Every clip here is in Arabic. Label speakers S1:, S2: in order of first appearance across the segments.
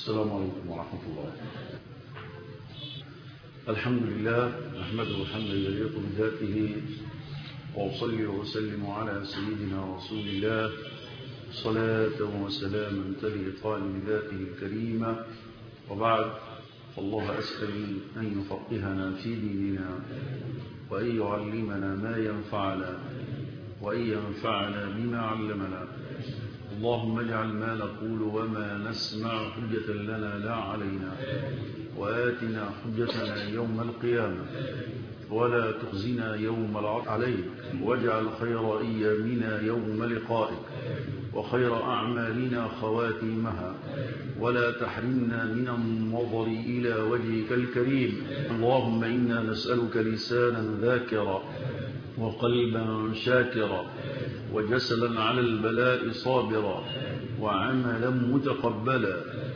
S1: السلام عليكم ورحمة الله. الحمد لله نحمده حمدا يليق بذاته، وأصلي وسلم على سيدنا رسول الله صلاة وسلاما تليقان بذاته الكريمة، وبعد، فالله أسأل أن يفقهنا في ديننا، وأن يعلمنا ما ينفعنا، وأن ينفعنا بما علمنا. اللهم اجعل ما نقول وما نسمع حجة لنا لا علينا، وآتنا حجتنا يوم القيامة، ولا تخزنا يوم العرض عليك، واجعل خير أيامنا يوم لقائك، وخير أعمالنا خواتيمها، ولا تحرمنا من النظر إلى وجهك الكريم. اللهم إنا نسألك لسانا ذاكرا، وقلبا شاكرا، وجسدا على البلاء صابرا، وعملا متقبلا،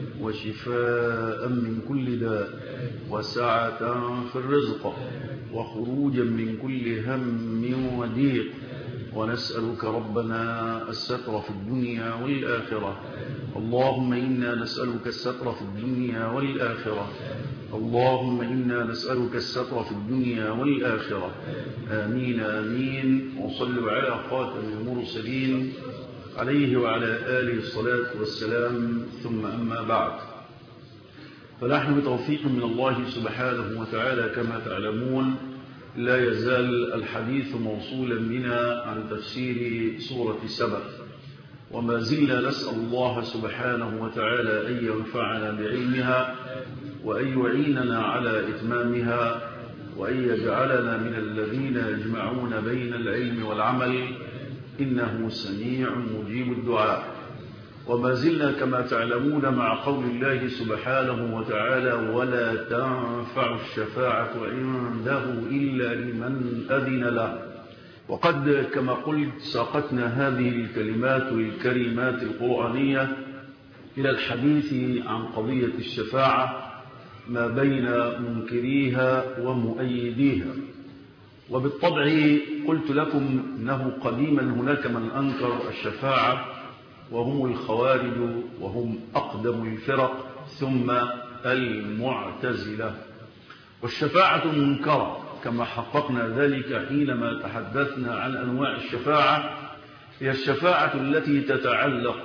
S1: وشفاء من كل داء، وسعة في الرزق، وخروجا من كل هم وضيق. ونسألك ربنا الستر في الدنيا والآخرة. اللهم إنا نسألك الستر في الدنيا والآخرة. اللهم إنا نسألك الستر في الدنيا والآخرة. آمين آمين. وصلوا على خاتم المرسلين عليه وعلى آله الصلاة والسلام، ثم أما بعد، فنحن بتوفيق من الله سبحانه وتعالى كما تعلمون لا يزال الحديث موصولا بنا عن تفسير سورة سبأ، وما زلنا نسأل الله سبحانه وتعالى أن ينفعنا بعلمها، وأن يعيننا على إتمامها، وأن يجعلنا من الذين يجمعون بين العلم والعمل، إنه سميع مجيب الدعاء. وما زلنا كما تعلمون مع قول الله سبحانه وتعالى: ولا تنفع الشفاعة عنده إلا لمن أذن له. وقد كما قلت ساقتنا هذه الكلمات الكريمات القرآنية إلى الحديث عن قضية الشفاعة ما بين منكريها ومؤيديها. وبالطبع قلت لكم أنه قديما هناك من أنكر الشفاعة، وهم الخوارج، وهم أقدم الفرق، ثم المعتزلة. والشفاعة منكرة كما حققنا ذلك حينما تحدثنا عن أنواع الشفاعة. هي الشفاعة التي تتعلق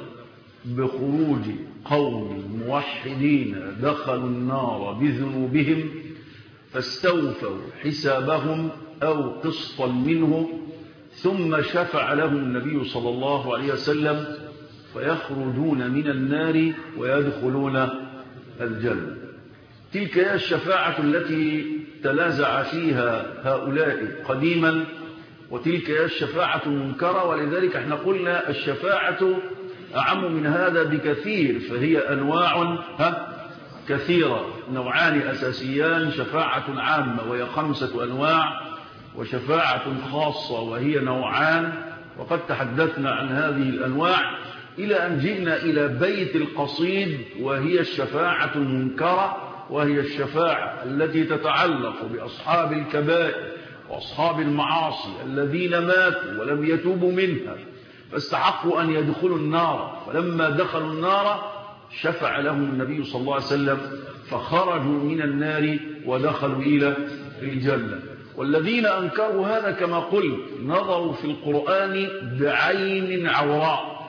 S1: بخروج قوم موحدين دخلوا النار بذنوبهم فاستوفوا حسابهم أو قسطا منه، ثم شفع لهم النبي صلى الله عليه وسلم فيخرجون من النار ويدخلون الجنة. تلك هي الشفاعة التي تنازع فيها هؤلاء قديما، وتلك هي الشفاعة المنكرة. ولذلك احنا قلنا الشفاعة أعم من هذا بكثير، فهي أنواع كثيرة، نوعان أساسيان: شفاعة عامة وهي 5 أنواع، وشفاعة خاصة وهي نوعان. وقد تحدثنا عن هذه الأنواع إلى أن جئنا إلى بيت القصيد، وهي الشفاعة المنكرة، وهي الشفاعة التي تتعلق بأصحاب الكبائر وأصحاب المعاصي الذين ماتوا ولم يتوبوا منها فاستحقوا أن يدخلوا النار، فلما دخلوا النار شفع لهم النبي صلى الله عليه وسلم فخرجوا من النار ودخلوا إلى الجنة. والذين أنكروا هذا كما قلت نظروا في القرآن بعين عوراء،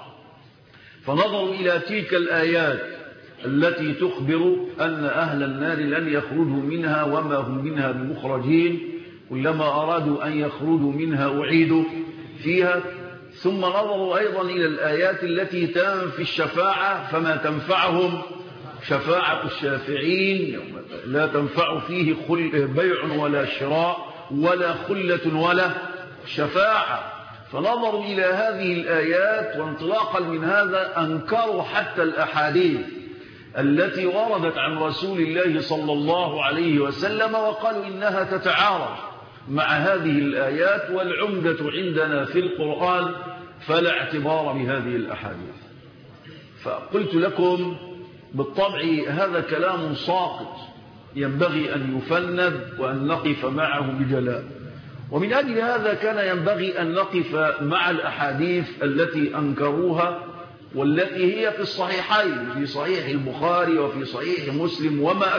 S1: فنظروا إلى تلك الآيات التي تخبر أن أهل النار لن يخرجوا منها وما هم منها بمخرجين، كلما أرادوا أن يخرجوا منها أعيدوا فيها. ثم نظروا أيضا إلى الآيات التي تنفي الشفاعة، فما تنفعهم شفاعة الشافعين يوم لا تنفع فيه بيع ولا شراء ولا خلة ولا شفاعة. فنظروا إلى هذه الآيات، وانطلاقا من هذا أنكروا حتى الأحاديث التي وردت عن رسول الله صلى الله عليه وسلم، وقالوا إنها تتعارض مع هذه الآيات، والعمدة عندنا في القرآن فلا اعتبار بهذه الأحاديث. فقلت لكم بالطبع هذا كلام ساقط ينبغي أن يفند وأن نقف معه بجلاء. ومن أجل هذا كان ينبغي أن نقف مع الأحاديث التي أنكروها والتي هي في الصحيحين، في صحيح البخاري وفي صحيح مسلم وما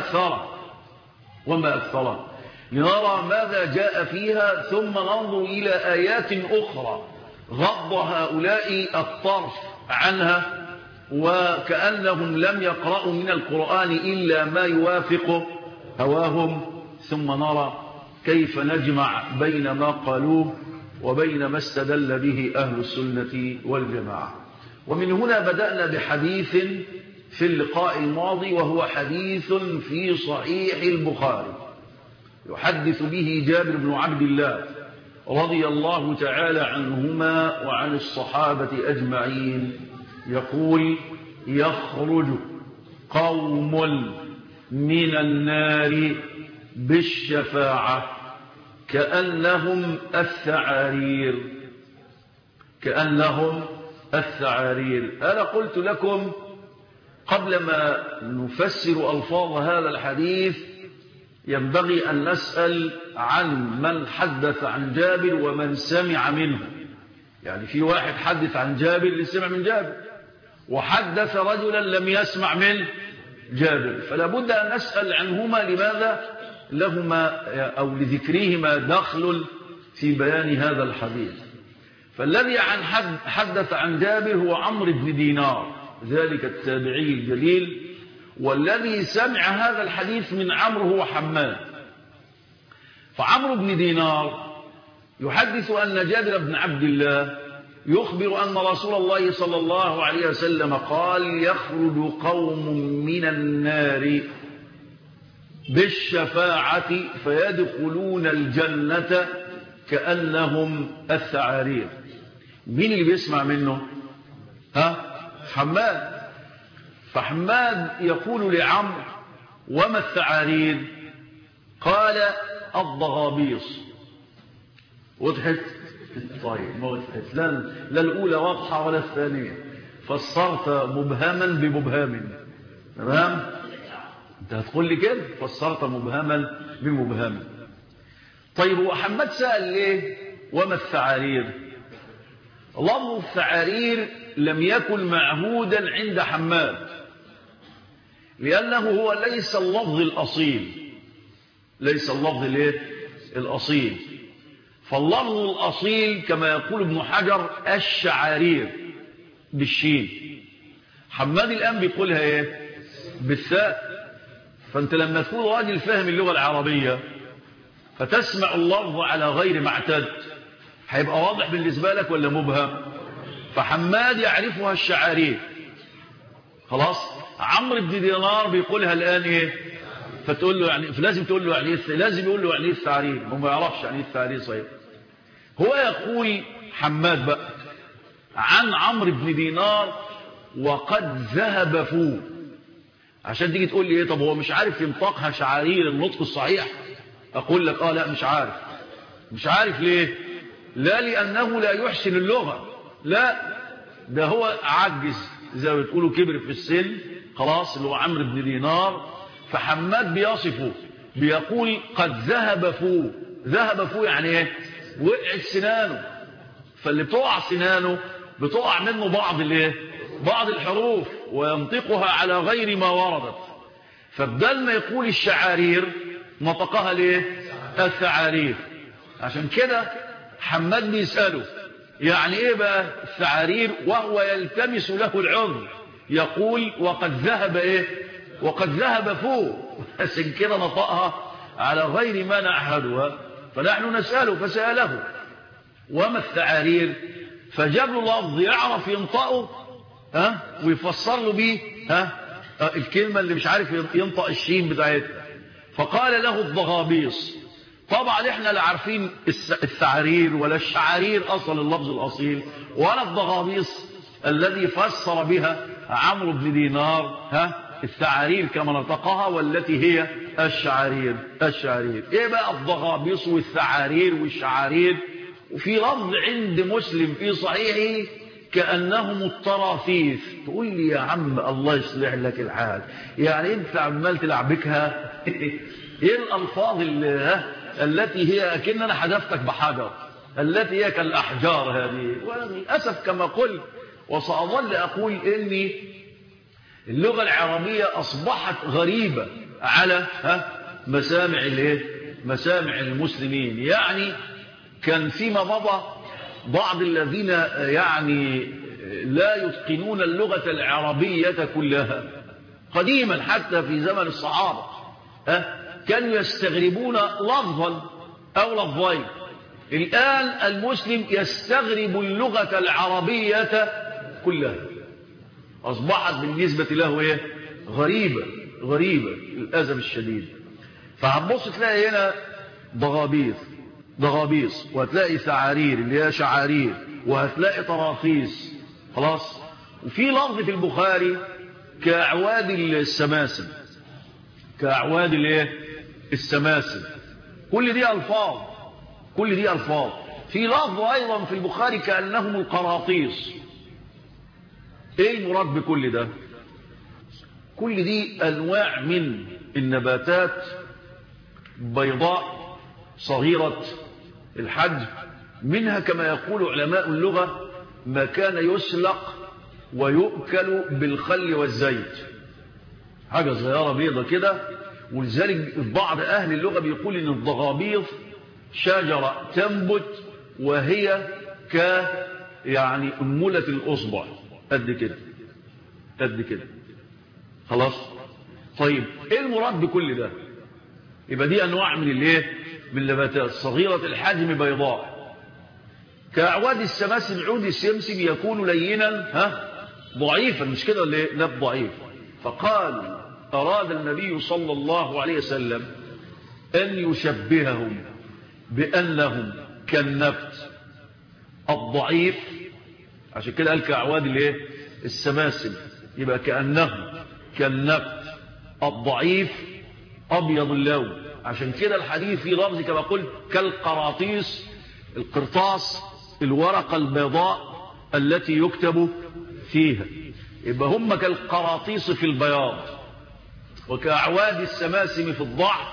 S1: أكثره لنرى ماذا جاء فيها، ثم ننظر إلى آيات أخرى غض هؤلاء الطرف عنها وكأنهم لم يقرأوا من القرآن إلا ما يوافق هواهم، ثم نرى كيف نجمع بين ما قالوه وبين ما استدل به أهل السنة والجماعة. ومن هنا بدأنا بحديث في اللقاء الماضي، وهو حديث في صحيح البخاري يحدث به جابر بن عبد الله رضي الله تعالى عنهما وعن الصحابة أجمعين، يقول: يخرج قوم من النار بالشفاعة كأنهم الثعارير. أنا قلت لكم قبل ما نفسر ألفاظ هذا الحديث ينبغي أن نسأل عن من حدث عن جابر ومن سمع منه. يعني في واحد حدث عن جابر اللي سمع من جابر، وحدث رجلا لم يسمع من جابر، فلا بد أن نسأل عنهما لماذا لهما أو لذكرهما دخل في بيان هذا الحديث. فالذي حدث عن جابر هو عمرو بن دينار، ذلك التابعي الجليل، والذي سمع هذا الحديث من عمرو هو حماد. فعمرو بن دينار يحدث أن جابر بن عبد الله يخبر أن رسول الله صلى الله عليه وسلم قال: يخرج قوم من النار بالشفاعة فيدخلون الجنة كأنهم الثعارير. مين اللي بيسمع منه؟ حماد. فحماد يقول لعمرو: وما الثعارير؟ قال: الضغابيص. وضحت؟ طيب ما وضحت، لا الأولى واضحة ولا الثانية، فسرت مبهما بمبهم. تمام؟ انت هتقول لي كده، فسرت مبهما بمبهم. طيب وحماد سأل ليه وما الثعارير؟ لفظ الثعارير لم يكن معهودا عند حماد، لأنه هو ليس اللفظ الأصيل. فاللفظ الأصيل كما يقول ابن حجر الشعارير بالشين. حماد الآن بيقولها ايه؟ بالثاء. فأنت لما تكون راجل فاهم اللغة العربية فتسمع اللفظ على غير معتد، هيبقى واضح بالنسبة لك ولا مبهم؟ فحماد يعرفها الشعارير، خلاص. عمرو بن دينار بيقولها الآن ايه؟ فتقول له يعني، لازم تقول له يعني، لازم يقول له يعني ايه الثعارير، هو ما يعرفش يعني ايه الثعارير. صحيح. هو يقول حماد بقى عن عمرو بن دينار: وقد ذهب فوه. عشان تيجي تقول لي ايه، طب هو مش عارف ينطقها شعارير النطق الصحيح؟ اقول لك لا مش عارف. ليه؟ لا لأنه لا يحسن اللغة، لا ده هو عجز زي ما بتقولوا، كبر في السن خلاص، اللي هو عمرو بن دينار. فحماد بيصفه بيقول: قد ذهب فوه يعني ايه؟ وقعت سنانه. فاللي بتقع سنانه بتقع منه بعض الحروف وينطقها على غير ما وردت. فبدل ما يقول الشعارير نطقها ليه؟ الثعارير. عشان كده حماد بيسأله يعني ايه بقى الثعارير، وهو يلتمس له العذر، يقول: وقد ذهب فوق. عشان كده نطقها على غير ما نعهدها. فنحن نسأله، فسأله: وما الثعارير؟ فجاب له لفظ يعرف ينطقه ويفسر له بيه الكلمة اللي مش عارف ينطق الشين بتاعتها. فقال له: الضغابيص. طبعا احنا لا عارفين الثعارير ولا الشعارير اصل اللفظ الاصيل، ولا الضغابيص الذي فسر بها عمرو بن دينار الثعارير كما نطقها، والتي هي الشعارير. ايه بقى الضغابيص والثعارير والشعارير؟ وفي لفظ عند مسلم في صحيحه كأنهم الطراثيث. تقول لي يا عم الله يصلح لك الحال، يعني انت عمال تلعبكها ايه الالفاظ التي هي كأننا حدفتك بحجر، التي هي كالأحجار هذه. وللأسف كما قلت وسأظل أقول إن اللغة العربية أصبحت غريبة على مسامع المسلمين. يعني كان فيما مضى بعض الذين يعني لا يتقنون اللغة العربية كلها قديما حتى في زمن الصحابة كانوا يستغربون لفظا أو لفظين. الآن المسلم يستغرب اللغة العربية كلها، أصبحت بالنسبة له غريبة للأسف الشديد. فهتبص تلاقي هنا ضغابيص، وهتلاقي سعارير اللي هي شعارير، وهتلاقي طراخيص. خلاص. وفي لفظ في البخاري كأعواد السماسم، السماسم. كل دي ألفاظ. في لفظ أيضا في البخاري كأنهم القراطيس. ايه المراد بكل ده؟ كل دي أنواع من النباتات بيضاء صغيرة الحجم، منها كما يقول علماء اللغة ما كان يسلق ويؤكل بالخل والزيت، حاجة صغيرة بيضة كده. ولذلك بعض أهل اللغة بيقول إن الضغابيض شجرة تنبت وهي يعني أنملة الأصبع، قد كده. خلاص. طيب ايه المراد بكل ده؟ يبقى دي انواع من النباتات صغيرة الحجم بيضاء كأعواد السماسم. عود السمسم يكون لينا ضعيفا، مش كده ولا ايه؟ نبت ضعيف. فقال أراد النبي صلى الله عليه وسلم أن يشبههم بأنهم كالنبت الضعيف، عشان كده قال كأعواد السماسم، يبقى كأنهم كالنبت الضعيف أبيض اللون. عشان كده الحديث في لفظ كما قلت كالقراطيس، القرطاس، الورقة البيضاء التي يكتب فيها. يبقى هم كالقراطيس في البياض، وكأعواد السماسم في الضعف،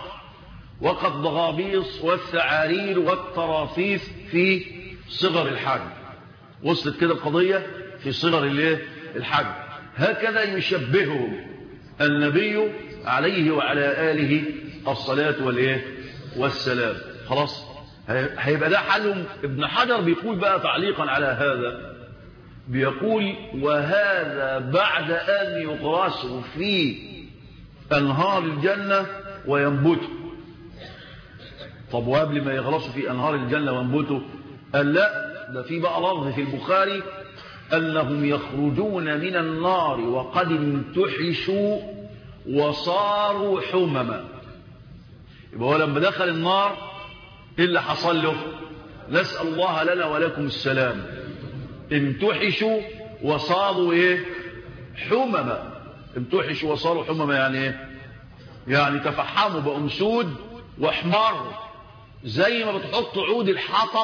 S1: وكالضغابيص والثعارير والطراطيس في صغر الحجم. وصلت كده القضية في صغر الحجم. هكذا يشبههم النبي عليه وعلى آله الصلاة والسلام. خلاص. هيبقى ده حالهم. ابن حجر بيقول بقى تعليقا على هذا، بيقول وهذا بعد أن يغرسوا في أنهار الجنة وينبتوا. طب وقبل ما يغرسوا في أنهار الجنة وينبتوا قال لا، ده في بقى لفظ في البخاري أنهم يخرجون من النار وقد امتحشوا وصاروا حمما. يبقى هو لما دخل النار إيه اللي حصل له؟ نسأل الله لنا ولكم السلام. امتحشوا وصاروا حمما. امتحشوا وصاروا حمما يعني يعني تفحموا بقوا مسود واحمروا، زي ما بتحط عود الحطب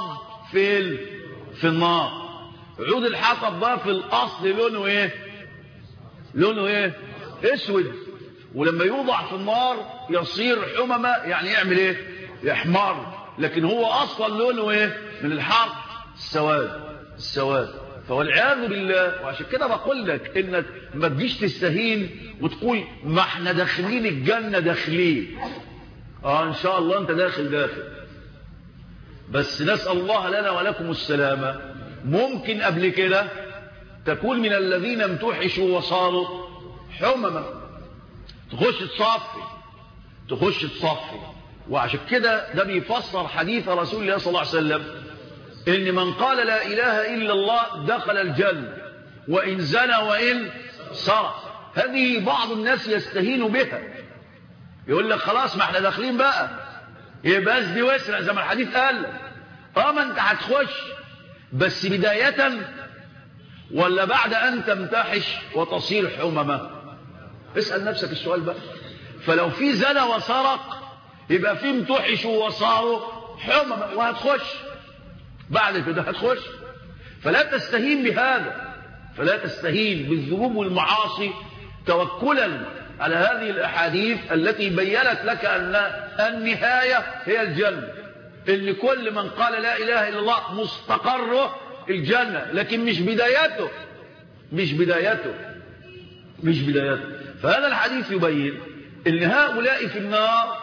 S1: في النار. عود الحطب ده في الأصل لونه اسود، ولما يوضع في النار يصير حمما، يعني يعمل يحمر. لكن هو أصلا لونه من الحر السواد. فوالعياذ بالله. وعشان كده بقول لك انك ما تجيش تستهين وتقول ما احنا داخلين الجنة داخلين. ان شاء الله انت داخل، بس نسأل الله لنا ولكم السلامة. ممكن قبل كده تكون من الذين امتحشوا وصاروا حمما، تخش تصفي. وعشان كده ده بيفسر حديث رسول الله صلى الله عليه وسلم إن من قال لا إله إلا الله دخل الجنة وإن زنى وإن سرق. هذه بعض الناس يستهين بها، يقول لك خلاص ما احنا داخلين بقى، يبقى دي وسرع زي ما الحديث قال. ما انت هتخش، بس بداية ولا بعد أن تمتحش وتصير حمما؟ اسأل نفسك السؤال بقى. فلو في زنى وسرق يبقى في امتحشوا وصاروا حمما، وهتخش بعد كده هتخش. فلا تستهين بهذا، فلا تستهين بالذنوب والمعاصي توكلا على هذه الأحاديث التي بيّنت لك أن النهاية هي الجنة، إن كل من قال لا إله إلا الله مستقره الجنة، لكن مش بدايته. مش بدايته. فهذا الحديث يبين ان هؤلاء في النار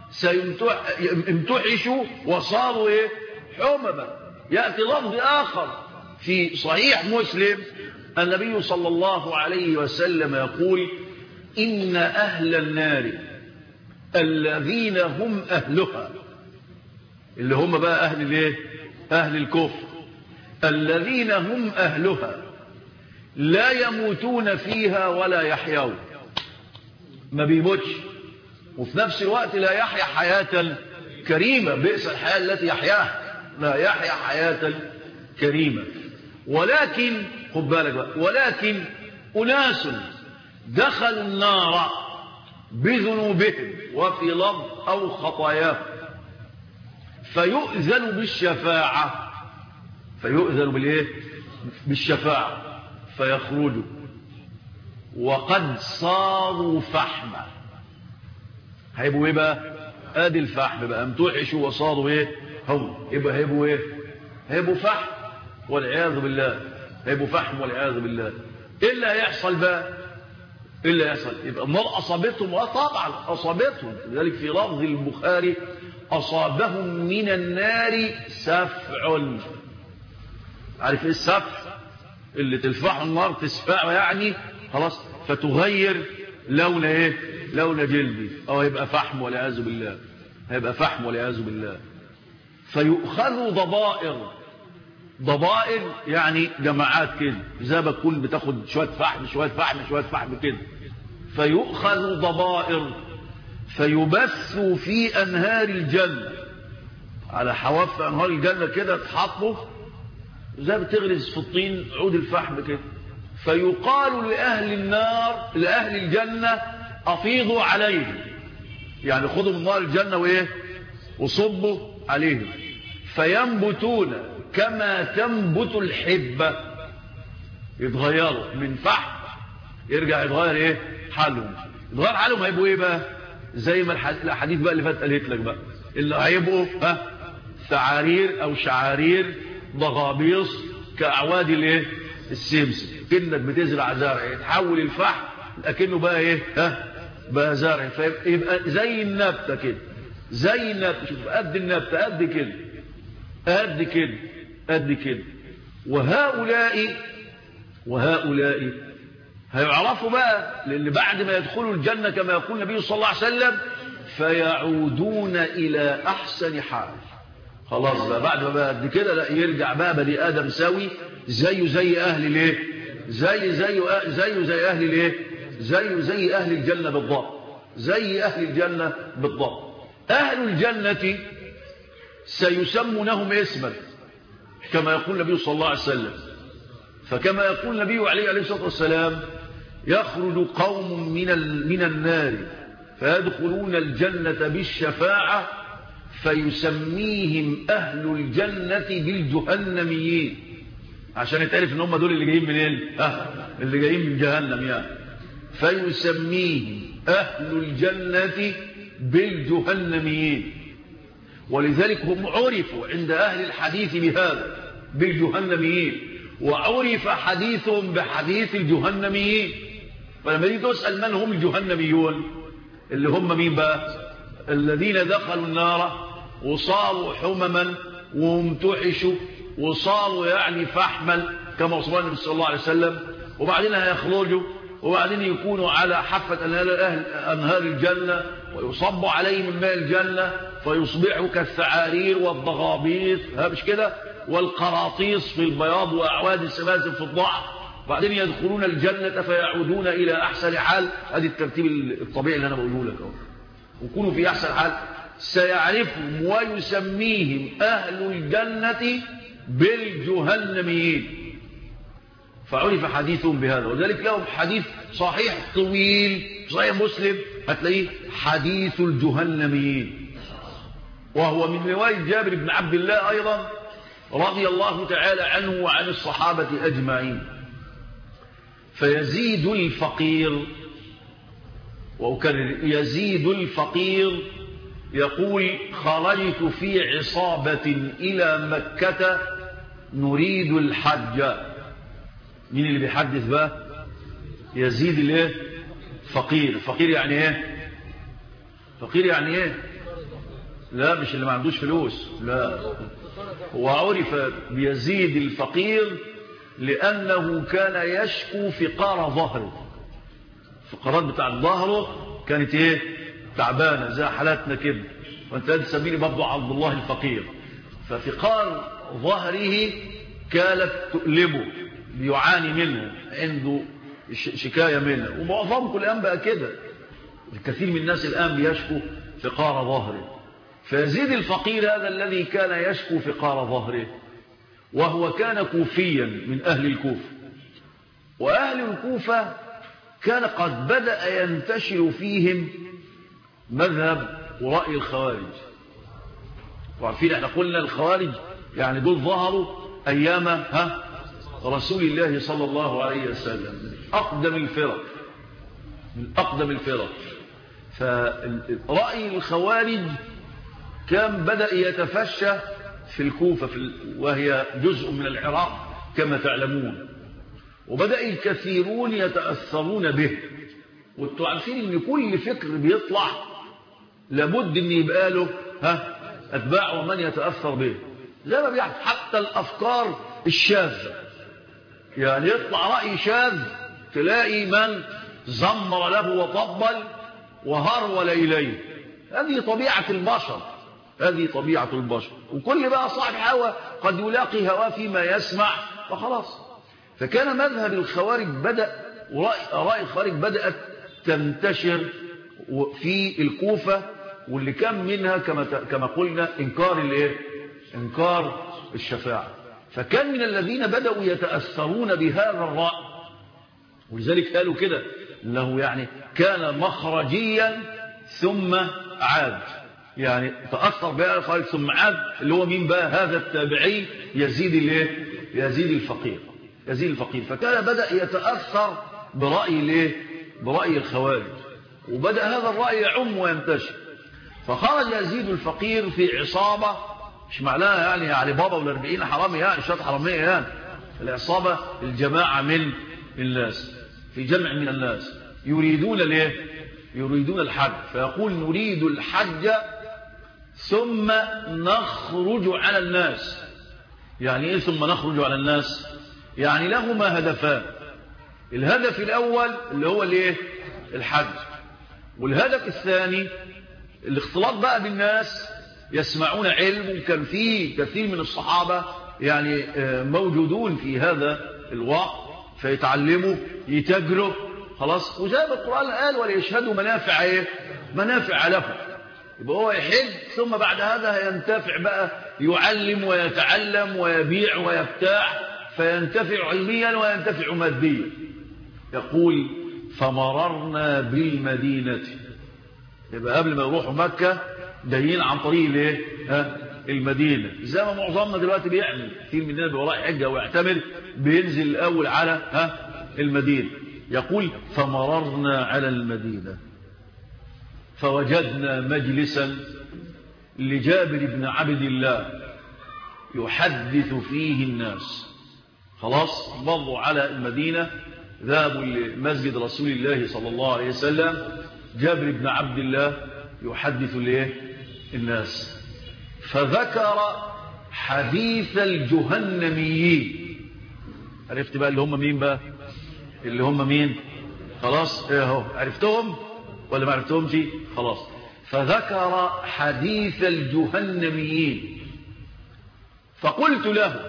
S1: سيمتحشوا وصاروا حمما. يأتي لفظ آخر في صحيح مسلم النبي صلى الله عليه وسلم يقول إن أهل النار الذين هم أهلها، اللي هم بقى أهل الكفر، الذين هم أهلها لا يموتون فيها ولا يحيون، ما بيموتش وفي نفس الوقت لا يحيا حياة كريمة. بئس الحياة التي يحياها، لا يحيا حياة كريمة. ولكن خد بالك بقى، ولكن أناس دخلوا النار بذنوبهم وفي لفظ أو خطاياهم فيؤذن بالشفاعة، بالشفاعة فيخرجوا وقد صاروا فحما. هيبقوا بقى؟ ادي الفحم بقى، امتوحشوا وصاروا هم يبقى هيبقوا فحم والعياذ بالله. هيبقوا فحم والعياذ بالله. ايه اللي هيحصل بقى؟ ايه اللي هيحصل؟ يبقى النار اصابتهم، طبعا اصابتهم. لذلك في لفظ البخاري اصابهم من النار سفع. عارف ايه السفع؟ اللي تلفحه النار تسفعه يعني خلاص، فتغير لون لون جلدي، او يبقى فحم والعياذ بالله. هيبقى فحم والعياذ بالله. فيؤخذوا ضبائر يعني جماعات كده، زي ما تكون بتاخد شويه فحم كده. فيؤخذ ضبائر فيبثوا في انهار الجنه، على حواف انهار الجنه كده، تحطوا زي بتغرز في الطين عود الفحم كده. فيقال لأهل الجنة أفيضوا عليهم، يعني خذوا من نار الجنة وصبوا عليهم. فينبتون كما تنبت الحبة، يتغيروا من فحم يرجع يتغير حالهم. يتغير حالهم هيبقوا بقى؟ زي ما الحديث بقى اللي فات قالت لك بقى، اللي هيبقوا ثعارير أو شعارير ضغابيص كأعواد السمسم. كأنك بتزرع زرع يتحول الفحم لكنه بقى بقى زرع، فيبقى زي النبتة كده، زي النبتة. شوف قد النبتة، قد كده. وهؤلاء هيعرفوا بقى، لأن بعد ما يدخلوا الجنة كما يقول النبي صلى الله عليه وسلم فيعودون إلى أحسن حال. خلاص بقى بعد ما بقى قد كده، لا يرجع بقى بني آدم سوي زي أهل زي أهل الجنة بالضبط. أهل الجنة سيسمونهم اسما كما يقول النبي صلى الله عليه وسلم. فكما يقول النبي عليه الصلاة والسلام يخرج قوم من النار فيدخلون الجنة بالشفاعة فيسميهم أهل الجنة بالجهنميين، عشان يتعرف ان هم دول اللي جايين منين؟ اللي جايين من جهنم يعني. فيسميهم أهل الجنة بالجهنميين، ولذلك هم عرفوا عند أهل الحديث بهذا بالجهنميين، وعرف حديثهم بحديث الجهنميين. فلما تيجي تسأل من هم الجهنميون، اللي هم مين بقى؟ الذين دخلوا النار وصاروا حمما وامتحشوا وصاروا يعني فحما كما وصفنا النبي صلى الله عليه وسلم، وبعدين هيخرجوا وبعدين يكونوا على حافة أنهار الجنة ويصب عليهم من ماء الجنة فيصبحوا كالثعارير والضغابيط، مش كده؟ والقراطيس في البياض وأعواد السماسم في الضعف. بعدين يدخلون الجنة فيعودون إلى أحسن حال. هذه الترتيب الطبيعي اللي أنا بقوله لك، ويكونوا في أحسن حال. سيعرفهم ويسميهم أهل الجنة بالجهنميين، فعرف حديثهم بهذا. وذلك لهم حديث صحيح طويل صحيح مسلم، هتلاقيه حديث الجهنميين، وهو من رواية جابر بن عبد الله أيضا رضي الله تعالى عنه وعن الصحابة أجمعين. فيزيد الفقير، وأكرر يزيد الفقير، يقول خرجت في عصابة إلى مكة نريد الحج. مين اللي بيحدث بقى؟ يزيد الايه؟ فقير. فقير يعني ايه؟ فقير يعني ايه؟ لا مش اللي ما عندوش فلوس، لا. هو عرف بيزيد الفقير لأنه كان يشكو فقار ظهره. الفقرات بتاع ظهره كانت ايه؟ تعبانة زي حالاتنا كده، وانت تسميني برضه عبد الله الفقير. ففقار ظهره كانت تؤلمه، بيعاني منها، عنده شكاية منها، ومعظمكم الآن بقى كده. الكثير من الناس الآن بيشكو فقار ظهره. فيزيد الفقير هذا الذي كان يشكو فقار ظهره، وهو كان كوفيا من أهل الكوفة. وأهل الكوفة كان قد بدأ ينتشر فيهم مذهب ورأي الخوارج. وعارفين احنا قلنا الخوارج يعني دول ظهروا أيام رسول الله صلى الله عليه وسلم، من أقدم الفرق. فرأي الخوارج كان بدأ يتفشى في الكوفة، وهي جزء من العراق كما تعلمون، وبدأ الكثيرون يتأثرون به. وانتوا عارفين ان كل فكر بيطلع لابد ان يبقى له أتباع ومن يتأثر به، زي ما بيحصل حتى الأفكار الشاذة. يعني يطلع رأي شاذ تلاقي من زمر له وطبل وهرول إليه. هذه طبيعة البشر. وكل بقى صاحب هوى قد يلاقي هواه فيما يسمع فخلاص. فكان مذهب الخوارج ورأي الخوارج بدأت تنتشر في الكوفة، واللي كان منها كما قلنا إنكار الشفاعة. فكان من الذين بدأوا يتأثرون بهذا الرأي، ولذلك قالوا كده له يعني كان مخرجيا ثم عاد. يعني تأثر بها الخوارج ثم عاد، اللي هو مين بقى؟ هذا التابعي يزيد الفقير. فكان بدأ يتأثر برأي الخوارج، وبدأ هذا الرأي يعم وينتشر. فخرج يزيد الفقير في عصابة، مش معناها يعني علي بابا وال40 حرامي، يعني شوية حرامية، يعني العصابة الجماعة من الناس، في جمع من الناس يريدون الحج. فيقول نريد الحج ثم نخرج على الناس. يعني ايه ثم نخرج على الناس؟ يعني لهما هدفان. الهدف الأول اللي هو الحج، والهدف الثاني الاختلاط بقى بالناس، يسمعون علم. وكان فيه كثير من الصحابة يعني موجودون في هذا الوقت، فيتعلموا يتجروا خلاص. وزي ما القرآن قال وليشهدوا منافع لهم. يبقى هو يحج ثم بعد هذا ينتفع بقى، يعلم ويتعلم ويبيع ويبتاع، فينتفع علميا وينتفع ماديا. يقول فمررنا بالمدينة. يبقى قبل ما يروحوا مكة جايين عن طريق المدينة، زي ما معظمنا دلوقتي بيعمل. كثير مننا بيروح حجة ويعتمر بينزل الأول على المدينة. يقول فمررنا على المدينة فوجدنا مجلسا لجابر بن عبد الله يحدث فيه الناس. خلاص مروا على المدينة، ذهبوا لمسجد رسول الله صلى الله عليه وسلم. جابر بن عبد الله يحدث الناس، فذكر حديث الجهنميين. عرفت بقى اللي هم مين بقى؟ اللي هم مين؟ خلاص اهو عرفتهم ولا ما عرفتهمش؟ خلاص. فذكر حديث الجهنميين. فقلت له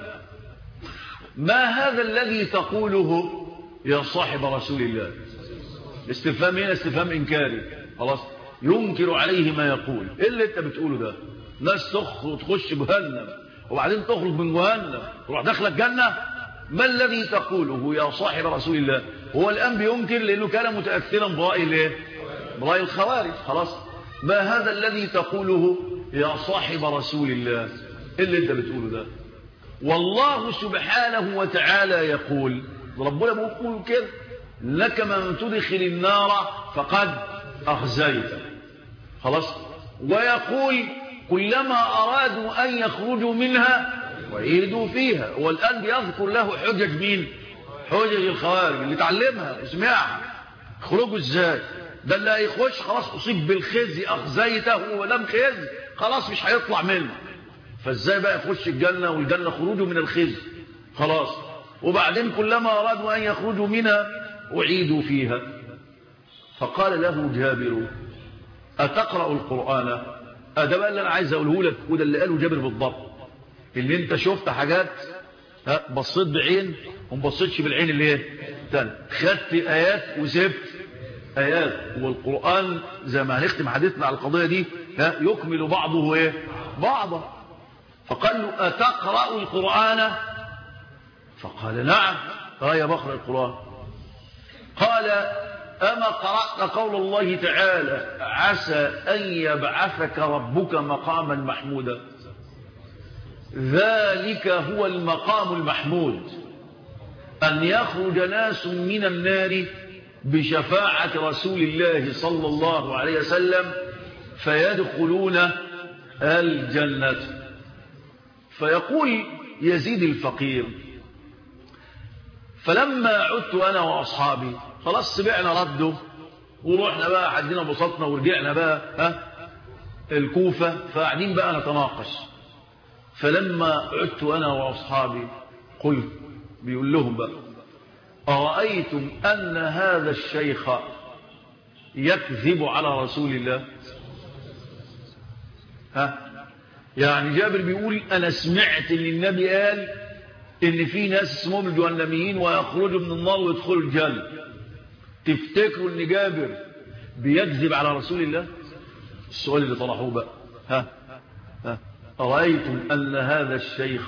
S1: ما هذا الذي تقوله يا صاحب رسول الله؟ استفهام هنا استفهام إنكاري، خلاص ينكر عليه ما يقول. ايه اللي انت بتقوله ده؟ ناس تخش جهنم وبعدين تخرج من جهنم تروح داخله الجنة؟ ما الذي تقوله يا صاحب رسول الله؟ هو الآن بينكر لأنه كان متأثرا برأي الخوارج. خلاص ما هذا الذي تقوله يا صاحب رسول الله؟ ايه اللي انت بتقوله ده؟ والله سبحانه وتعالى يقول، ربنا بيقول كده لك من تدخل النار فقد أخزيته. خلاص. ويقول كلما أرادوا أن يخرجوا منها وعيدوا فيها. والآن بيذكر له حجج مين؟ حجج الخوارج اللي تعلمها اسمعها. خروجه ازاي؟ ده اللي هيخش خلاص اصيب بالخزي، اخزيته ولم خزي، خلاص مش هيطلع منه. فازاي بقى يخش الجنة والجنة خروجه من الخزي خلاص. وبعدين كلما ارادوا ان يخرجوا منها اعيدوا فيها. فقال له جابر اتقرأ القرآن؟ ده بقى اللي انا عايز اقوله لك، وده اللي قاله جابر بالضبط. اللي انت شفت حاجات بصيت بعين وما بصيتش بالعين اللي هي تاني، خدت ايات وسبت ايات. والقرآن زي ما هنختم حديثنا على القضية دي يكمل بعضه ايه بعضه. فقال له اتقرأ القرآن؟ فقال نعم يا بقرأ القرآن. قال أما قرأت قول الله تعالى عسى أن يبعثك ربك مقاما محمودا؟ ذلك هو المقام المحمود، أن يخرج ناس من النار بشفاعة رسول الله صلى الله عليه وسلم فيدخلون الجنة. فيقول يزيد الفقير فلما عدت أنا وأصحابي، خلاص سمعنا رده ورحنا بقى عدينا بسطنا ورجعنا بقى الكوفة، فقاعدين بقى نتناقش. فلما عدت أنا وأصحابي قلت، بيقول لهم بقى أرأيتم أن هذا الشيخ يكذب على رسول الله؟ يعني جابر بيقول أنا سمعت ان النبي قال ان في ناس اسمهم الجهنميين ويخرجوا من النار ويدخلوا الجنة. تفتكروا ان جابر بيكذب على رسول الله؟ السؤال اللي طرحوه بقى أرأيتم أن هذا الشيخ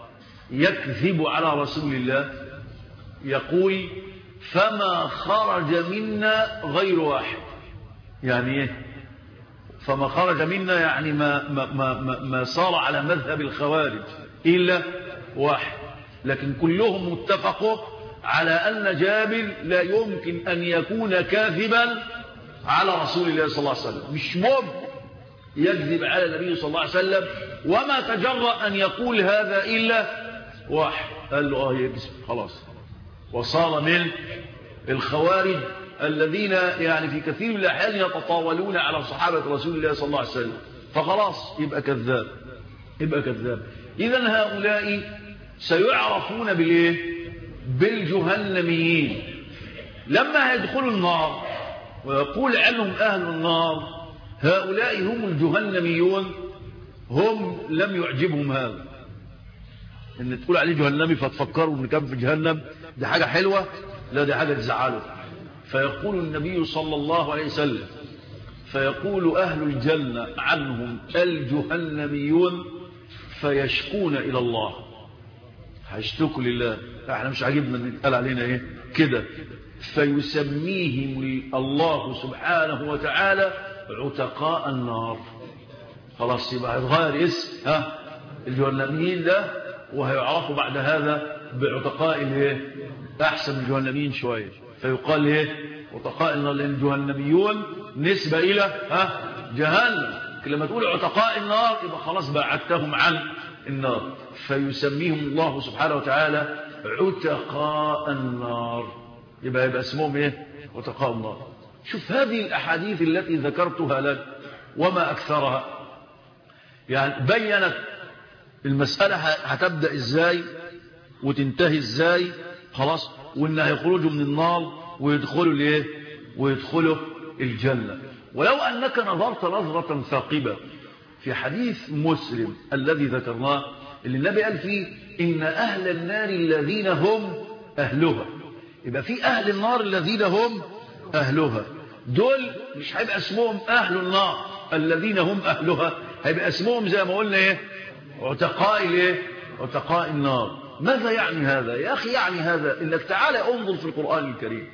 S1: يكذب على رسول الله؟ يقول فما خرج منا غير واحد. يعني ايه فما خرج منا؟ يعني ما صار على مذهب الخوارج إلا واحد، لكن كلهم متفقوا على أن جابر لا يمكن أن يكون كاذبا على رسول الله صلى الله عليه وسلم. مش ممكن يكذب على النبي صلى الله عليه وسلم، وما تجرأ أن يقول هذا إلا واحد. قال له يكذب خلاص، وصار من الخوارج الذين يعني في كثير من الأحيان يتطاولون على صحابة رسول الله صلى الله عليه وسلم، فخلاص يبقى كذاب. إذن هؤلاء سيعرفون بالإيه؟ بالجهنميين. لما يدخلوا النار ويقول عنهم أهل النار هؤلاء هم الجهنميون، هم لم يعجبهم هذا. إن تقول عليه جهنمي فتفكروا إن كان في جهنم دي حاجة حلوة، لا دي حاجة تزعله. فيقول النبي صلى الله عليه وسلم فيقول أهل الجنة عنهم الجهنميون فيشكون إلى الله، هيشتكوا لله، احنا مش عاجبنا ان يتقال علينا ايه كده. فيسميهم الله سبحانه وتعالى عتقاء النار. خلاص يبقى هيتغير اسم الجهنميين ده، وهيعرفوا بعد هذا بعتقاء الايه احسن من الجهنميين شويه، فيقال ايه عتقاء النار، لان الجهنميون نسبه الى جهنم. لما تقول عتقاء النار يبقى خلاص بعدتهم عن النار. فيسميهم الله سبحانه وتعالى عتقاء النار، يبقى اسمهم ايه عتقاء النار. شوف هذه الاحاديث التي ذكرتها لك وما اكثرها، يعني بينت المسألة هتبدأ ازاي وتنتهي ازاي خلاص، وان هيخرجوا من النار ويدخلوا الايه ويدخلوا الجنة. ولو انك نظرت نظرة ثاقبة في حديث مسلم الذي ذكرناه اللي النبي قال فيه إن أهل النار الذين هم أهلها، يبقى في أهل النار الذين هم أهلها، دول مش هيبقى اسمهم أهل النار الذين هم أهلها، هيبقى اسمهم زي ما قلنا إيه عتقاء الإيه عتقاء النار. ماذا يعني هذا يا أخي؟ يعني هذا إنك تعالى انظر في القرآن الكريم،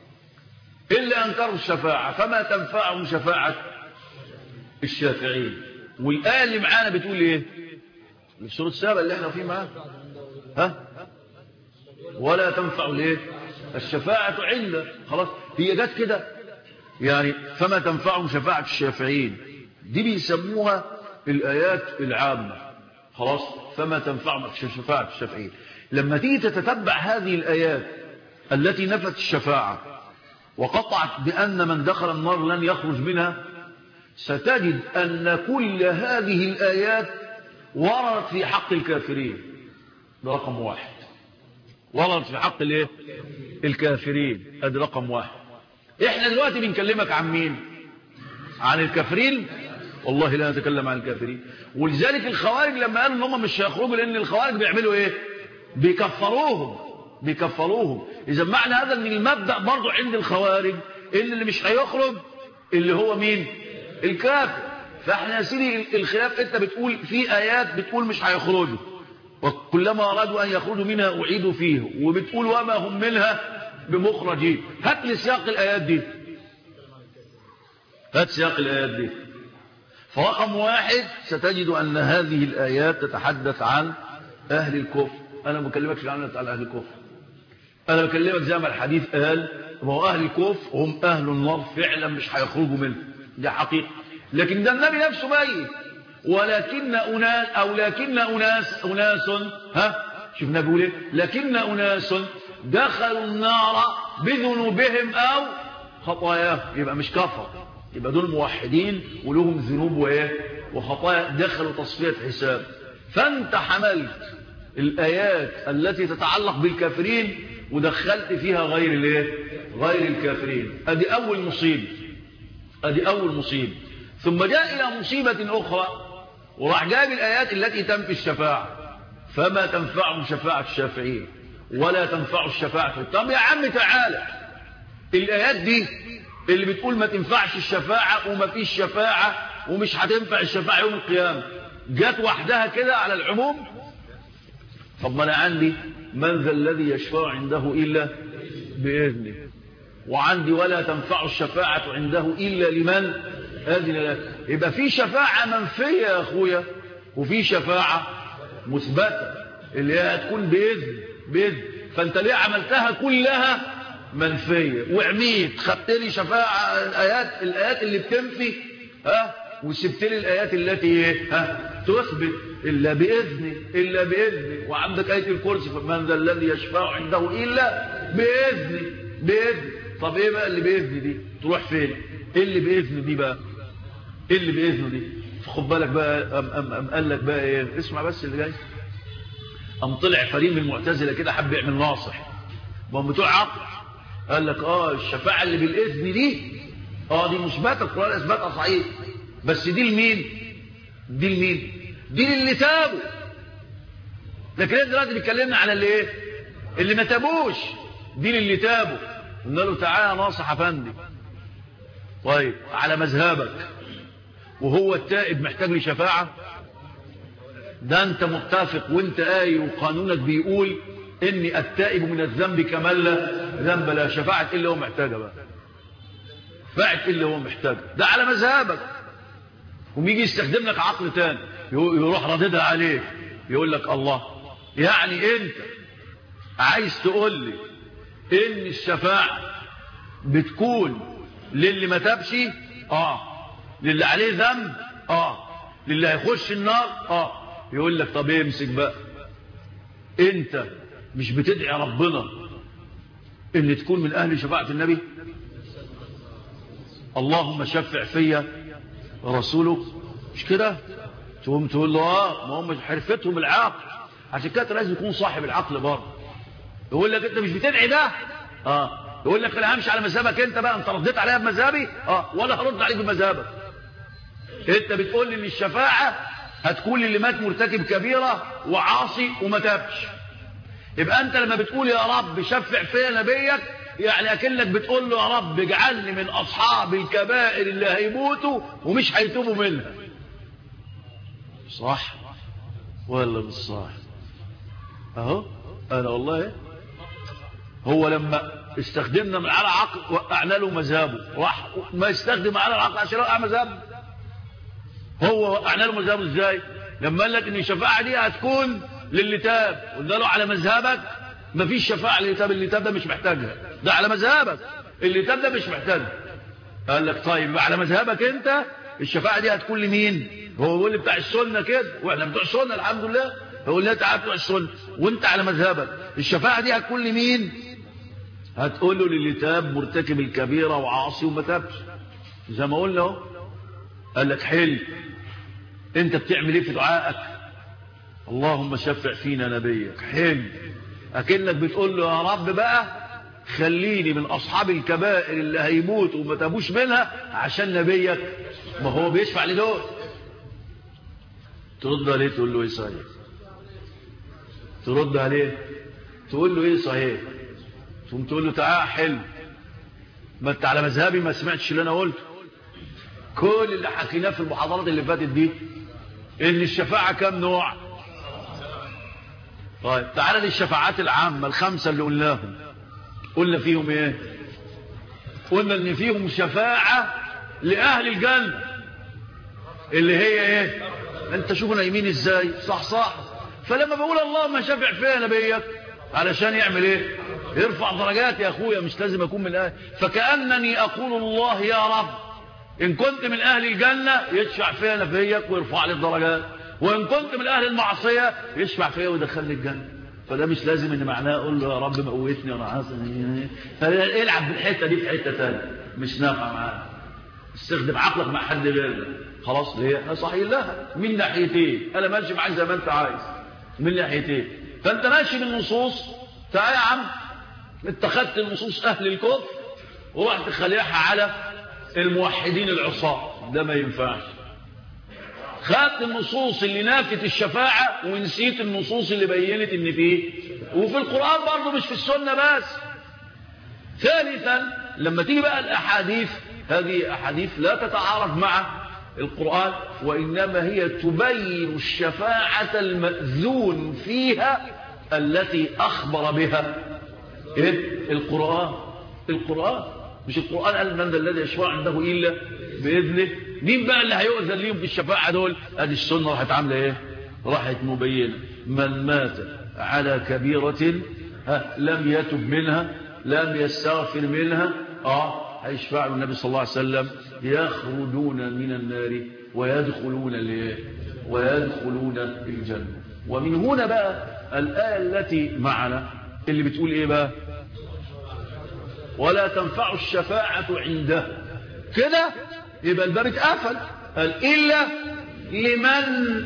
S1: إلا أنكروا الشفاعة فما تنفعهم شفاعة الشافعين. والآية اللي معانا بتقول إيه في سورة السابع اللي احنا فيه معانا ولا تنفع ليه الشفاعة عنده. خلاص هي جت كده، يعني فما تنفعهم شفاعة الشافعين دي بيسموها الآيات العامة. خلاص فما تنفعهم شفاعة الشافعين. لما تيجي تتتبع هذه الآيات التي نفت الشفاعة وقطعت بأن من دخل النار لن يخرج منها، ستجد أن كل هذه الآيات وردت في حق الكافرين. ده رقم واحد، وردت في حق الكافرين. ادي رقم واحد. احنا دلوقتي بنكلمك عن مين؟ عن الكافرين؟ والله لا نتكلم عن الكافرين. ولذلك الخوارج لما قالوا ان هم مش هيخرجوا، لان الخوارج بيعملوا ايه؟ بيكفروهم. اذا معنى هذا ان المبدأ برضو عند الخوارج ان اللي مش هيخرج اللي هو مين؟ الكافر. فاحنا يا سيدي الخلاف، انت بتقول في ايات بتقول مش هيخرجوا، وكلما ارادوا ان يخرجوا منها اعيدوا فيه، وبتقول وما هم منها بمخرجين. هات لي سياق الايات دي، هات سياق الايات دي. فرقم واحد ستجد ان هذه الايات تتحدث عن اهل الكفر. انا ما بكلمكش عن اهل الكفر، انا بكلمك زي ما الحديث قال، هو اهل الكفر هم اهل النار فعلا مش هيخرجوا منه، دي حقيقه. لكن ده النبي نفسه بين، ولكن اناس شوفنا بيقول ايه، لكن اناس دخلوا النار بذنوبهم او خطاياهم. يبقى مش كفر، يبقى دول موحدين ولهم ذنوب وايه وخطايا، دخلوا تصفيه حساب. فانت حملت الايات التي تتعلق بالكافرين ودخلت فيها غير الكافرين. ادي اول مصيبه. ثم جاء الى مصيبه اخرى، وراح جاب الايات التي تنفي الشفاعه، فما تنفعهم شفاعه الشافعين ولا تنفع الشفاعه. طب يا عم تعالى، الايات دي اللي بتقول ما تنفعش الشفاعه وما فيش شفاعه ومش هتنفع الشفاعه يوم القيامه، جت وحدها كده على العموم؟ طب ما انا عندي من ذا الذي يشفع عنده الا باذنه، وعندي ولا تنفع الشفاعه عنده الا لمن اذن له. يبقى في شفاعه منفيه يا اخويا، وفي شفاعه مثبته اللي هي هتكون باذن. فانت ليه عملتها كلها منفيه وعميت؟ خدت لي شفاعه الايات اللي بتنفي وسبت لي الايات التي تثبت الا باذنه. وعندك ايه الكرسي، فمن ذا الذي يشفع عنده الا باذنه. طب ايه بقى اللي باذن دي؟ تروح فين؟ ايه اللي باذن دي بقى؟ ايه اللي باذنه دي؟ خد بالك بقى. أم قال لك بقى ايه؟ اسمع بس اللي جاي. طلع فريق من المعتزله كده حب يعمل ناصح، ما هم بتوع عقل. قال لك الشفاعه اللي بالاذن دي دي مثبته، القران اثبتها صحيح، بس دي لمين؟ دي للي تابوا. لكن احنا دلوقتي بيتكلمنا على اللي ما تابوش. دي للي تابوا. قلنا له تعالى ناصح افندي، طيب على مذهبك وهو التائب محتاج لشفاعه؟ ده انت متفق وانت وقانونك بيقول ان التائب من الذنب كمن لا ذنب له، شفاعه اللي هو محتاجه بقى، شفاعه اللي هو محتاجه، ده على مذهبك. وميجي يستخدم لك عقل تاني يروح رددها عليك، يقول لك الله، يعني انت عايز تقول لي ان الشفاعه بتكون للي ما تابش؟ للي عليه ذنب؟ للي هيخش النار؟ يقول لك طب امسك بقى، انت مش بتدعي ربنا ان تكون من اهل شفاعه النبي؟ اللهم شفع فيا رسوله، مش كده؟ تقوم تقول له ما هم حرفتهم العقل، عشان كده لازم يكون صاحب العقل برضه. يقول لك انت مش بتدعي ده؟ يقول لك انا همشي على مذهبك انت بقى، انت رديت عليها بمذهبي ولا هرد عليك بمذهبك. انت بتقول لي ان الشفاعه هتكون للي مات مرتكب كبيره وعاصي وما تابش، يبقى انت لما بتقول يا رب شفع فيا نبيك، يعني اكنك بتقول له يا رب اجعلني من اصحاب الكبائر اللي هيموتوا ومش هيتوبوا منها. صح ولا مش صح؟ انا والله هو لما استخدمنا من على عقل وقعنا له مذهبه، راح ما يستخدم على العقل عشان يوقع مذهبه. هو وقعنا له مذهبه ازاي؟ لما قال لك ان الشفاعه دي هتكون للي تاب، قلنا له على مذهبك ما فيش شفاعه للي تاب، اللي تاب ده مش محتاجها، ده على مذهبك اللي تاب ده مش محتاجها. قال لك طيب على مذهبك انت الشفاعه دي هتكون لمين؟ هو بيقول لي بتاع السنه كده، واحنا بتوع السنه الحمد لله، بقول لها تعالى بتوع السنه، وانت على مذهبك الشفاعه دي هتكون لمين؟ هتقول له للي تاب مرتكب الكبيرة وعاصي وما تابش، زي ما قلنا اهو. قال لك حل، انت بتعمل ايه في دعائك؟ اللهم شفع فينا نبيك. حل، اكنك بتقول له يا رب بقى خليني من اصحاب الكبائر اللي هيموتوا وما تابوش منها عشان نبيك. ما هو بيشفع لدول. ترد عليه تقول له ايه صحيح؟ ترد عليه تقول له ايه صحيح؟ ثم تقول له تعال حل، ما انت على مذهبي ما سمعتش اللي انا قلته. كل اللي حكيناه في المحاضرات اللي فاتت دي ان الشفاعة كام نوع. طيب تعالى للشفاعات العامة الخمسة اللي قلناهم. قلنا فيهم ايه؟ قلنا ان فيهم شفاعة لأهل الجنة اللي هي ايه؟ انت شوفوا نايمين ازاي، صح. فلما بقول اللهم شفع فيها نبيك علشان يعمل ايه؟ يرفع درجات يا اخويا، مش لازم اكون من اهل. فكأنني اقول الله يا رب ان كنت من اهل الجنة يشفع فيها نبيك ويرفع لي الدرجات، وان كنت من اهل المعصية يشفع فيها ويدخلني الجنة. فده مش لازم ان معناه اقول له يا رب موتني وانا عاصي. فالعب بالحته دي في حته ثانيه مش نافعه معاك. استخدم عقلك مع حد غيرك. خلاص ليه؟ انا صحيح لها من ناحيتين، انا ماشي معاك زي ما انت عايز من ناحيتين. فانت ماشي بالنصوص. تعال يا عم، اتخذت النصوص اهل الكفر ورحت خليها على الموحدين العصاة، ده ما ينفعش. خدت النصوص اللي نافت الشفاعة ونسيت النصوص اللي بينت ان فيه. وفي القرآن برضه مش في السنة بس. ثالثا لما تيجي بقى الأحاديث، هذه أحاديث لا تتعارض مع القرآن، وإنما هي تبين الشفاعة المأذون فيها التي أخبر بها القرآن. مش القرآن قال من ذا الذي يشفع عنده إلا بإذنه. مين بقى اللي هيؤذن ليهم في الشفاعة دول؟ ادي السنة راحت عاملة ايه؟ راحت مبينة من مات على كبيرة لم يتب منها لم يستغفر منها هيشفع النبي صلى الله عليه وسلم يخرجون من النار ويدخلون الجنة. ومن هنا بقى الآية التي معنا اللي بتقول ايه بقى؟ ولا تنفع الشفاعة عنده. كده يبقى الباب اتقفل. قال إلا لمن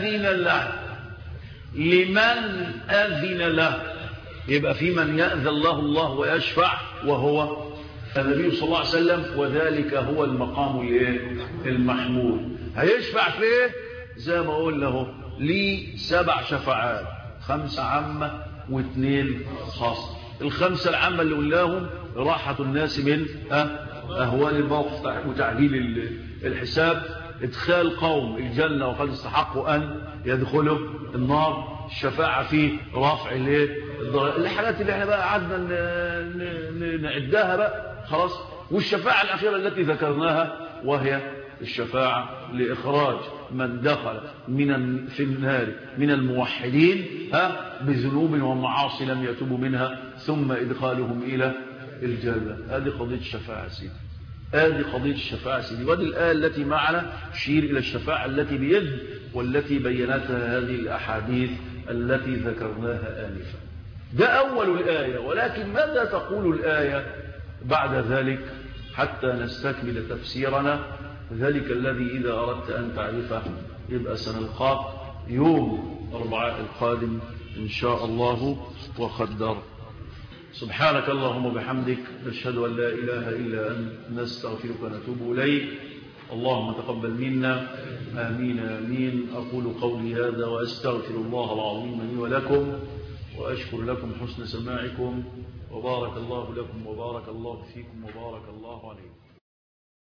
S1: أذن له. يبقى في من يأذن الله ويشفع وهو النبي صلى الله عليه وسلم، وذلك هو المقام المحمود. هيشفع فيه زي ما قلنا له ليه 7 شفاعات، 5 عامة و2 خاصة. ال5 العامة اللي قلناهم راحة الناس من أهوال الموقف وتعجيل الحساب، إدخال قوم الجنة وقد استحقوا أن يدخلوا النار، الشفاعة في رفع الحاجات اللي احنا بقى قعدنا نعدها بقى خلاص. والشفاعة الأخيرة التي ذكرناها وهي الشفاعة لإخراج من دخل في النار من الموحدين بذنوب ومعاصي لم يتوبوا منها ثم إدخالهم إلى الجنة. هذه قضية الشفاعة سيدي، هذه قضية الشفاعة سيدي. وهذه الآية التي معنا تشير إلى الشفاعة التي بيد والتي بينتها هذه الأحاديث التي ذكرناها آنفا. ده أول الآية. ولكن ماذا تقول الآية بعد ذلك حتى نستكمل تفسيرنا؟ ذلك الذي إذا أردت أن تعرفه يبقى سنلقاك يوم الأربعاء القادم إن شاء الله وقدر. سبحانك اللهم وبحمدك نشهد أن لا إله إلا أنت نستغفرك ونتوب إليك. اللهم تقبل منا. آمين آمين. أقول قولي هذا وأستغفر الله العظيم لي ولكم، وأشكر لكم حسن سماعكم، وبارك الله لكم وبارك الله فيكم وبارك الله عليكم.